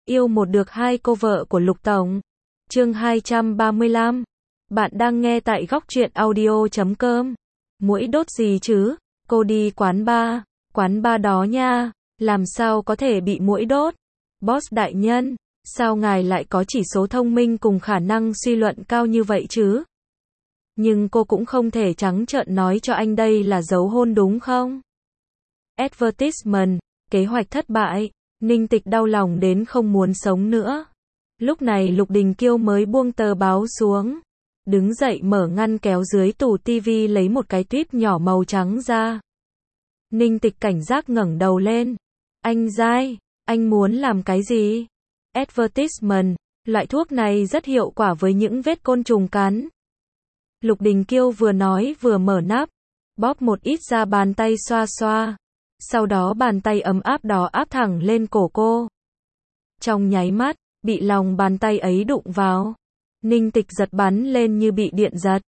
Yêu một được hai cô vợ của Lục Tổng. Chương 235. Bạn đang nghe tại góc truyện audio.com. Muỗi đốt gì chứ? Cô đi quán bar đó nha. Làm sao có thể bị muỗi đốt? Boss đại nhân, sao ngài lại có chỉ số thông minh cùng khả năng suy luận cao như vậy chứ? Nhưng cô cũng không thể trắng trợn nói cho anh đây là dấu hôn đúng không? Advertisement, kế hoạch thất bại. Ninh Tịch đau lòng đến không muốn sống nữa. Lúc này Lục Đình Kiêu mới buông tờ báo xuống. Đứng dậy mở ngăn kéo dưới tủ tivi lấy một cái tuyếp nhỏ màu trắng ra. Ninh Tịch cảnh giác ngẩng đầu lên. Anh dai, anh muốn làm cái gì? Advertisement, loại thuốc này rất hiệu quả với những vết côn trùng cắn. Lục Đình Kiêu vừa nói vừa mở nắp, bóp một ít ra bàn tay xoa xoa. Sau đó bàn tay ấm áp đó áp thẳng lên cổ cô. Trong nháy mắt, bị lòng bàn tay ấy đụng vào. Ninh Tịch giật bắn lên như bị điện giật.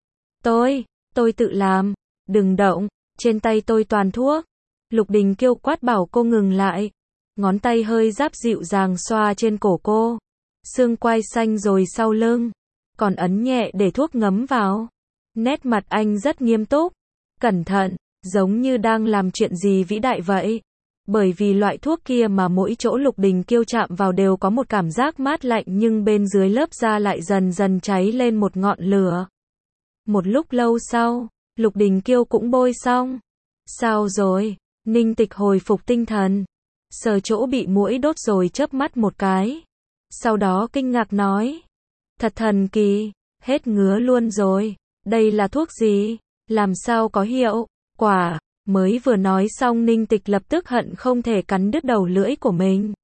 Tôi tự làm. Đừng động, trên tay tôi toàn thuốc. Lục Đình Kiêu quát bảo cô ngừng lại. Ngón tay hơi ráp dịu dàng xoa trên cổ cô. Xương quai xanh rồi sau lưng. Còn ấn nhẹ để thuốc ngấm vào. Nét mặt anh rất nghiêm túc. Cẩn thận. Giống như đang làm chuyện gì vĩ đại vậy. Bởi vì loại thuốc kia mà mỗi chỗ Lục Đình Kiêu chạm vào đều có một cảm giác mát lạnh nhưng bên dưới lớp da lại dần dần cháy lên một ngọn lửa. Một lúc lâu sau, Lục Đình Kiêu cũng bôi xong. Sao rồi? Ninh Tịch hồi phục tinh thần. Sờ chỗ bị muỗi đốt rồi chớp mắt một cái. Sau đó kinh ngạc nói. Thật thần kỳ, hết ngứa luôn rồi. Đây là thuốc gì? Làm sao có hiệu quả? Mới vừa nói xong Ninh Tịch lập tức hận không thể cắn đứt đầu lưỡi của mình.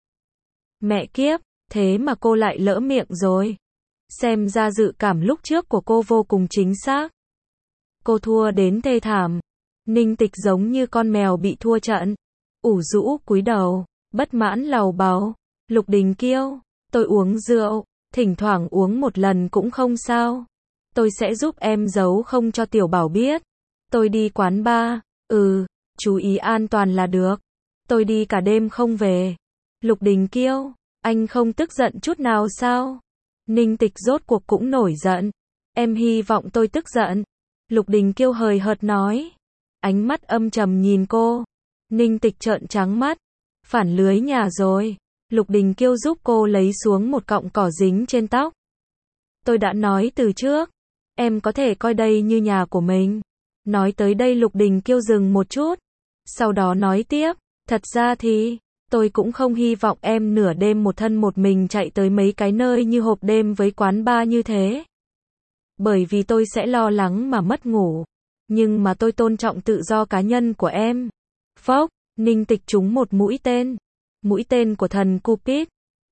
Mẹ kiếp, thế mà cô lại lỡ miệng rồi. Xem ra dự cảm lúc trước của cô vô cùng chính xác. Cô thua đến thê thảm. Ninh Tịch giống như con mèo bị thua trận. Ủ rũ cúi đầu, bất mãn lầu bầu. Lục Đình Kiêu, tôi uống rượu, thỉnh thoảng uống một lần cũng không sao. Tôi sẽ giúp em giấu không cho Tiểu Bảo biết. Tôi đi quán bar. Chú ý an toàn là được. Tôi đi cả đêm không về. Lục Đình Kiêu, anh không tức giận chút nào sao? Ninh Tịch rốt cuộc cũng nổi giận. Em hy vọng tôi tức giận. Lục Đình Kiêu hời hợt nói. Ánh mắt âm trầm nhìn cô. Ninh Tịch trợn trắng mắt. Phản lưới nhà rồi. Lục Đình Kiêu giúp cô lấy xuống một cọng cỏ dính trên tóc. Tôi đã nói từ trước. Em có thể coi đây như nhà của mình. Nói tới đây Lục Đình Kiêu dừng một chút. Sau đó nói tiếp. Thật ra thì, tôi cũng không hy vọng em nửa đêm một thân một mình chạy tới mấy cái nơi như hộp đêm với quán bar như thế. Bởi vì tôi sẽ lo lắng mà mất ngủ. Nhưng mà tôi tôn trọng tự do cá nhân của em. Phốc, Ninh Tịch trúng một mũi tên. Mũi tên của thần Cupid.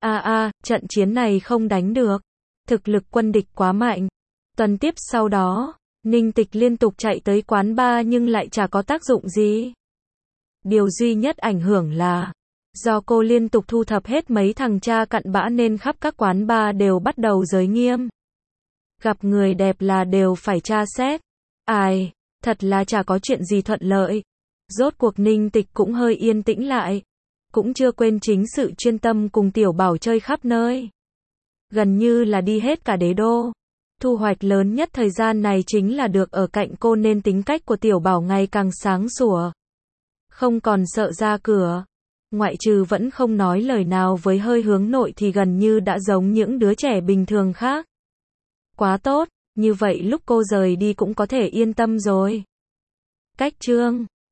Trận chiến này không đánh được. Thực lực quân địch quá mạnh. Tuần tiếp sau đó, Ninh Tịch liên tục chạy tới quán bar nhưng lại chả có tác dụng gì. Điều duy nhất ảnh hưởng là, do cô liên tục thu thập hết mấy thằng cha cặn bã nên khắp các quán bar đều bắt đầu giới nghiêm. Gặp người đẹp là đều phải tra xét. Ai, thật là chả có chuyện gì thuận lợi. Rốt cuộc Ninh Tịch cũng hơi yên tĩnh lại. Cũng chưa quên chính sự chuyên tâm cùng Tiểu Bảo chơi khắp nơi. Gần như là đi hết cả đế đô. Thu hoạch lớn nhất thời gian này chính là được ở cạnh cô nên tính cách của Tiểu Bảo ngày càng sáng sủa. Không còn sợ ra cửa. Ngoại trừ vẫn không nói lời nào với hơi hướng nội thì gần như đã giống những đứa trẻ bình thường khác. Quá tốt, như vậy lúc cô rời đi cũng có thể yên tâm rồi. Cách chương